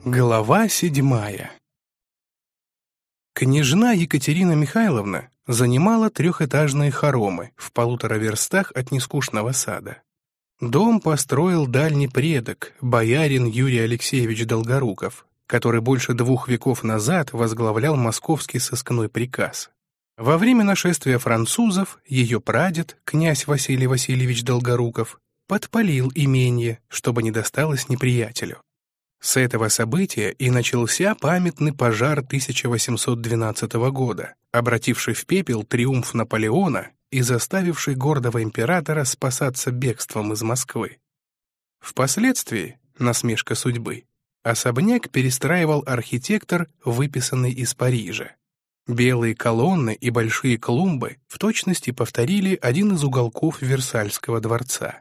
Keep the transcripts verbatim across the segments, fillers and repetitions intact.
Глава седьмая. Княжна Екатерина Михайловна занимала трехэтажные хоромы в полутора верстах от нескучного сада. Дом построил дальний предок, боярин Юрий Алексеевич Долгоруков, который больше двух веков назад возглавлял московский сыскной приказ. Во время нашествия французов ее прадед, князь Василий Васильевич Долгоруков, подпалил имение, чтобы не досталось неприятелю. С этого события и начался памятный пожар тысяча восемьсот двенадцатого года, обративший в пепел триумф Наполеона и заставивший гордого императора спасаться бегством из Москвы. Впоследствии, насмешка судьбы, особняк перестраивал архитектор, выписанный из Парижа. Белые колонны и большие клумбы в точности повторили один из уголков Версальского дворца.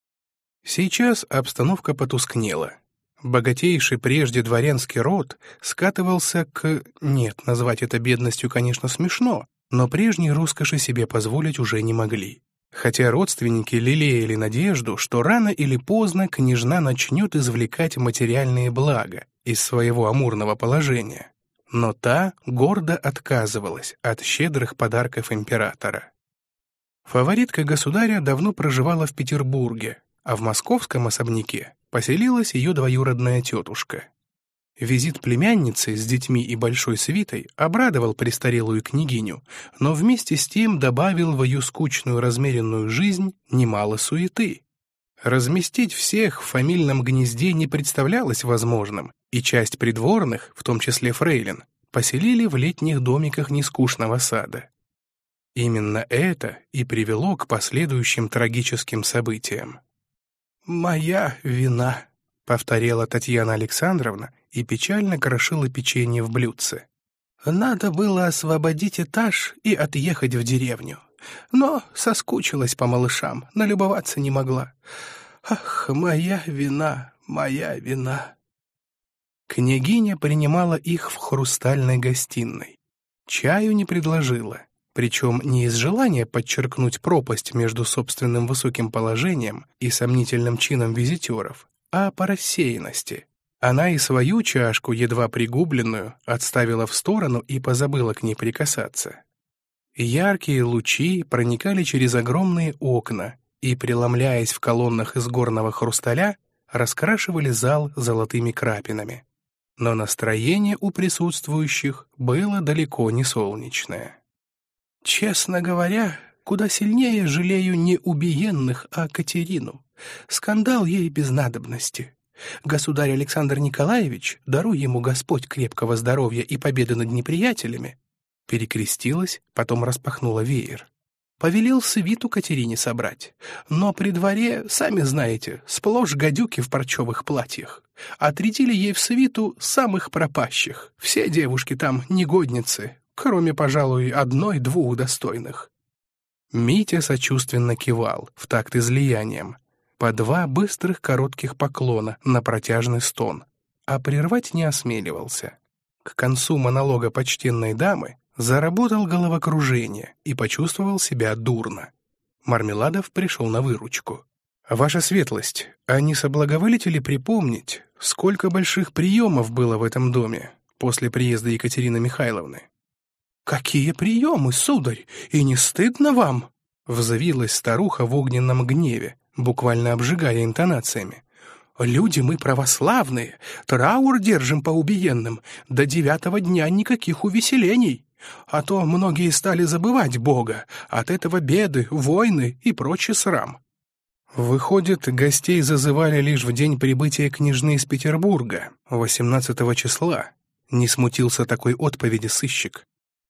Сейчас обстановка потускнела. Богатейший прежде дворянский род скатывался к... Нет, назвать это бедностью, конечно, смешно, но прежней роскоши себе позволить уже не могли. Хотя родственники лелеяли надежду, что рано или поздно княжна начнет извлекать материальные блага из своего амурного положения. Но та гордо отказывалась от щедрых подарков императора. Фаворитка государя давно проживала в Петербурге, а в московском особняке поселилась ее двоюродная тетушка. Визит племянницы с детьми и большой свитой обрадовал престарелую княгиню, но вместе с тем добавил в ее скучную размеренную жизнь немало суеты. Разместить всех в фамильном гнезде не представлялось возможным, и часть придворных, в том числе фрейлин, поселили в летних домиках нескучного сада. Именно это и привело к последующим трагическим событиям. «Моя вина», — повторяла Татьяна Александровна и печально крошила печенье в блюдце. «Надо было освободить этаж и отъехать в деревню. Но соскучилась по малышам, налюбоваться не могла. Ах, моя вина, моя вина». Княгиня принимала их в хрустальной гостиной. Чаю не предложила. Причем не из желания подчеркнуть пропасть между собственным высоким положением и сомнительным чином визитеров, а по рассеянности. Она и свою чашку, едва пригубленную, отставила в сторону и позабыла к ней прикасаться. Яркие лучи проникали через огромные окна и, преломляясь в колоннах из горного хрусталя, раскрашивали зал золотыми крапинами. Но настроение у присутствующих было далеко не солнечное. «Честно говоря, куда сильнее жалею не убиенных, а Катерину. Скандал ей без надобности. Государь Александр Николаевич, даруй ему Господь крепкого здоровья и победы над неприятелями», перекрестилась, потом распахнула веер. «Повелел свиту Катерине собрать. Но при дворе, сами знаете, сплошь гадюки в парчевых платьях. Отрядили ей в свиту самых пропащих. Все девушки там негодницы, кроме, пожалуй, одной-двух достойных». Митя сочувственно кивал в такт излиянием. По два быстрых коротких поклона на протяжный стон, а прервать не осмеливался. К концу монолога почтенной дамы заработал головокружение и почувствовал себя дурно. Мармеладов пришел на выручку. «Ваша светлость, а не соблаговолите ли припомнить, сколько больших приемов было в этом доме после приезда Екатерины Михайловны?» «Какие приемы, сударь, и не стыдно вам?» Взвилась старуха в огненном гневе, буквально обжигая интонациями. «Люди мы православные, траур держим по убиенным, до девятого дня никаких увеселений. А то многие стали забывать Бога, от этого беды, войны и прочий срам». Выходит, гостей зазывали лишь в день прибытия княжны из Петербурга, восемнадцатого числа. Не смутился такой отповеди сыщик.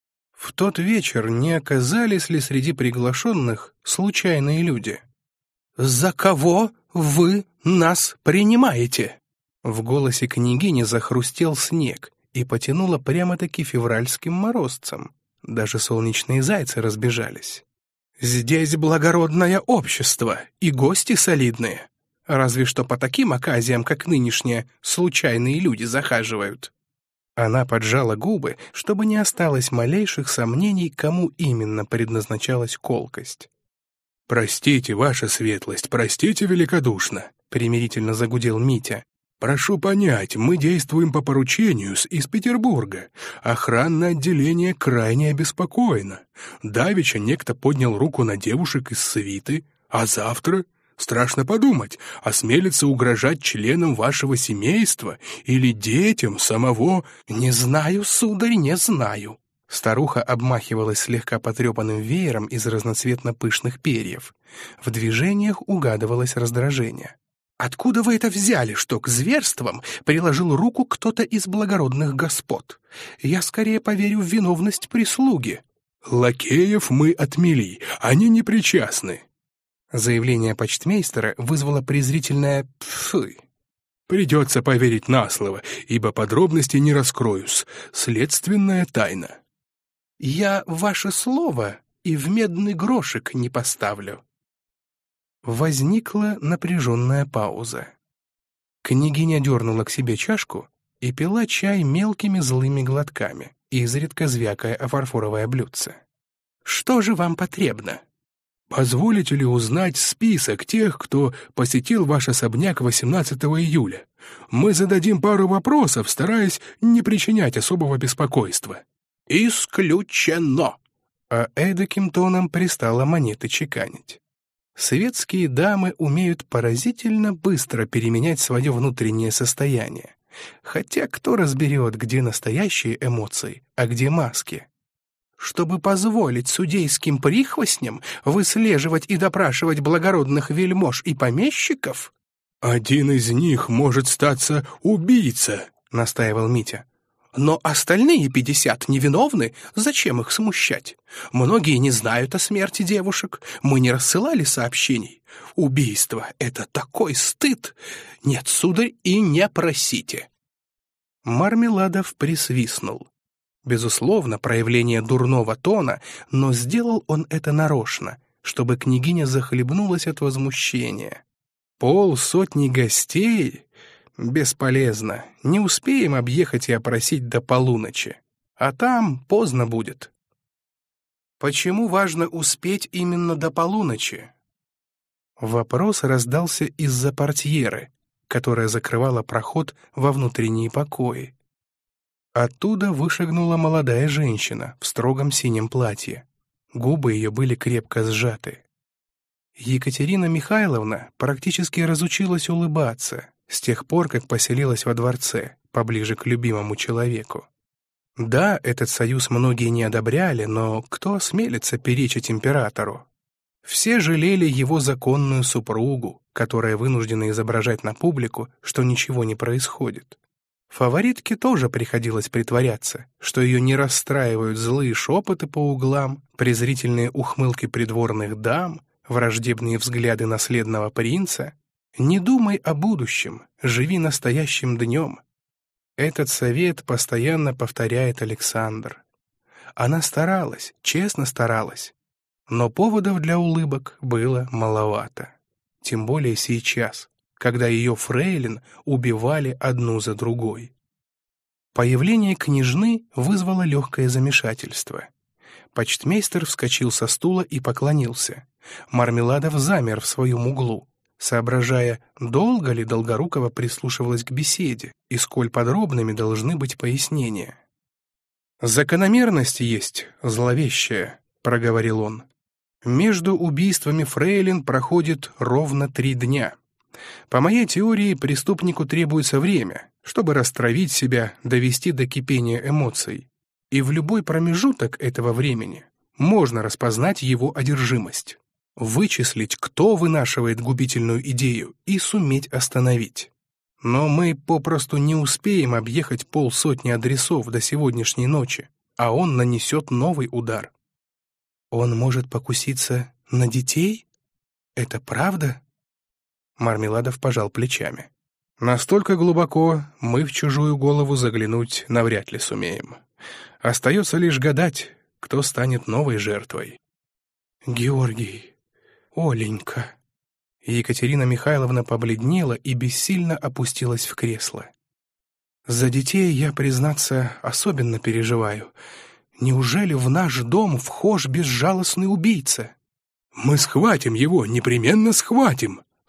В тот вечер не оказались ли среди приглашенных случайные люди? «За кого вы нас принимаете?» В голосе княгини захрустел снег и потянуло прямо-таки февральским морозцем. Даже солнечные зайцы разбежались. «Здесь благородное общество и гости солидные. Разве что по таким оказиям, как нынешние, случайные люди захаживают». Она поджала губы, чтобы не осталось малейших сомнений, кому именно предназначалась колкость. «Простите, ваша светлость, простите великодушно», — примирительно загудел Митя. Прошу понять, мы действуем по поручению из Петербурга. Охранное отделение крайне обеспокоено. Давеча некто поднял руку на девушек из свиты, а завтра, страшно подумать, осмелится угрожать членам вашего семейства или детям самого... «Не знаю, сударь, не знаю». Старуха обмахивалась слегка потрепанным веером из разноцветно пышных перьев. В движениях угадывалось раздражение. «Откуда вы это взяли, что к зверствам приложил руку кто-то из благородных господ? Я скорее поверю в виновность прислуги». «Лакеев мы отмели, они не причастны». Заявление почтмейстера вызвало презрительное «пфы». «Придется поверить на слово, ибо подробностей не раскроюсь. Следственная тайна». «Я ваше слово и в медный грошек не поставлю». Возникла напряженная пауза. Княгиня дернула к себе чашку и пила чай мелкими злыми глотками, изредка звякая о фарфоровое блюдце. «Что же вам потребно?» «Позволите ли узнать список тех, кто посетил ваш особняк восемнадцатого июля? Мы зададим пару вопросов, стараясь не причинять особого беспокойства». «Исключено!» А эдаким тоном пристало монеты чеканить. Светские дамы умеют поразительно быстро переменять свое внутреннее состояние. Хотя кто разберет, где настоящие эмоции, а где маски? Чтобы позволить судейским прихвостням выслеживать и допрашивать благородных вельмож и помещиков? «Один из них может статься убийца», — настаивал Митя. «Но остальные пятьдесят невиновны, зачем их смущать? Многие не знают о смерти девушек, мы не рассылали сообщений. Убийство — это такой стыд! Нет, сударь, и не просите!» Мармеладов присвистнул. Безусловно, проявление дурного тона, но сделал он это нарочно, чтобы княгиня захлебнулась от возмущения. Полсотни гостей... Бесполезно. Не успеем объехать и опросить до полуночи. А там поздно будет. Почему важно успеть именно до полуночи? Вопрос раздался из-за портьеры, которая закрывала проход во внутренние покои. Оттуда вышагнула молодая женщина в строгом синем платье. Губы ее были крепко сжаты. Екатерина Михайловна практически разучилась улыбаться с тех пор, как поселилась во дворце, поближе к любимому человеку. Да, этот союз многие не одобряли, но кто осмелится перечить императору? Все жалели его законную супругу, которая вынуждена изображать на публику, что ничего не происходит. Фаворитке тоже приходилось притворяться, что ее не расстраивают злые шепоты по углам, презрительные ухмылки придворных дам, враждебные взгляды наследного принца. Не думай о будущем, живи настоящим днем. Этот совет постоянно повторяет Александр. Она старалась, честно старалась, но поводов для улыбок было маловато. Тем более сейчас, когда ее фрейлин убивали одну за другой. Появление княжны вызвало легкое замешательство. Почтмейстер вскочил со стула и поклонился. Мармеладов замер в своем углу, соображая, долго ли Долгорукова прислушивалась к беседе и сколь подробными должны быть пояснения. «Закономерность есть зловещая», — проговорил он. «Между убийствами фрейлин проходит ровно три дня. По моей теории, преступнику требуется время, чтобы растравить себя, довести до кипения эмоций. И в любой промежуток этого времени можно распознать его одержимость, вычислить, кто вынашивает губительную идею, и суметь остановить. Но мы попросту не успеем объехать полсотни адресов до сегодняшней ночи, а он нанесет новый удар. Он может покуситься на детей? Это правда?» Мармеладов пожал плечами. «Настолько глубоко мы в чужую голову заглянуть навряд ли сумеем. Остается лишь гадать, кто станет новой жертвой». «Георгий, Оленька». Екатерина Михайловна побледнела и бессильно опустилась в кресло. «За детей я, признаться, особенно переживаю. Неужели в наш дом вхож безжалостный убийца?» «Мы схватим его, непременно схватим», —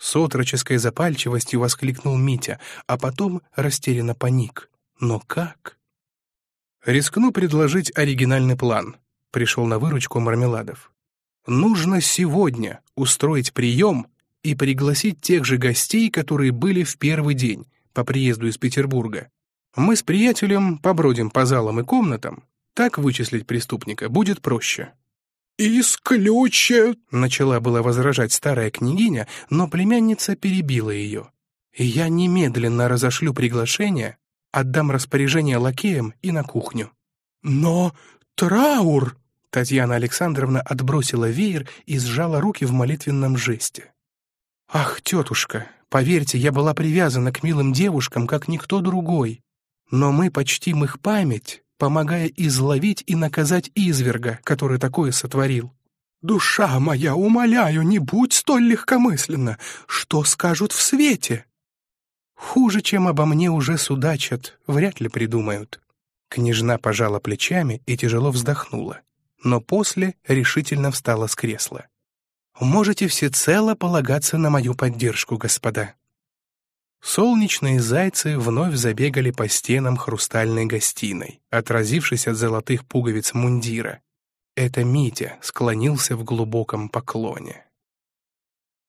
С отроческой запальчивостью воскликнул Митя, а потом растерянно паник. Но как? «Рискну предложить оригинальный план», — пришел на выручку Мармеладов. «Нужно сегодня устроить прием и пригласить тех же гостей, которые были в первый день по приезду из Петербурга. Мы с приятелем побродим по залам и комнатам. Так вычислить преступника будет проще». «Исключе!» — начала была возражать старая княгиня, но племянница перебила ее. «Я немедленно разошлю приглашение, отдам распоряжение лакеям и на кухню». «Но траур!» — Татьяна Александровна отбросила веер и сжала руки в молитвенном жесте. «Ах, тетушка, поверьте, я была привязана к милым девушкам, как никто другой. Но мы почтим их память, помогая изловить и наказать изверга, который такое сотворил». «Душа моя, умоляю, не будь столь легкомысленна. Что скажут в свете?» «Хуже, чем обо мне уже судачат, вряд ли придумают». Княжна пожала плечами и тяжело вздохнула, но после решительно встала с кресла. «Можете всецело полагаться на мою поддержку, господа». Солнечные зайцы вновь забегали по стенам хрустальной гостиной, отразившись от золотых пуговиц мундира. Это Митя склонился в глубоком поклоне.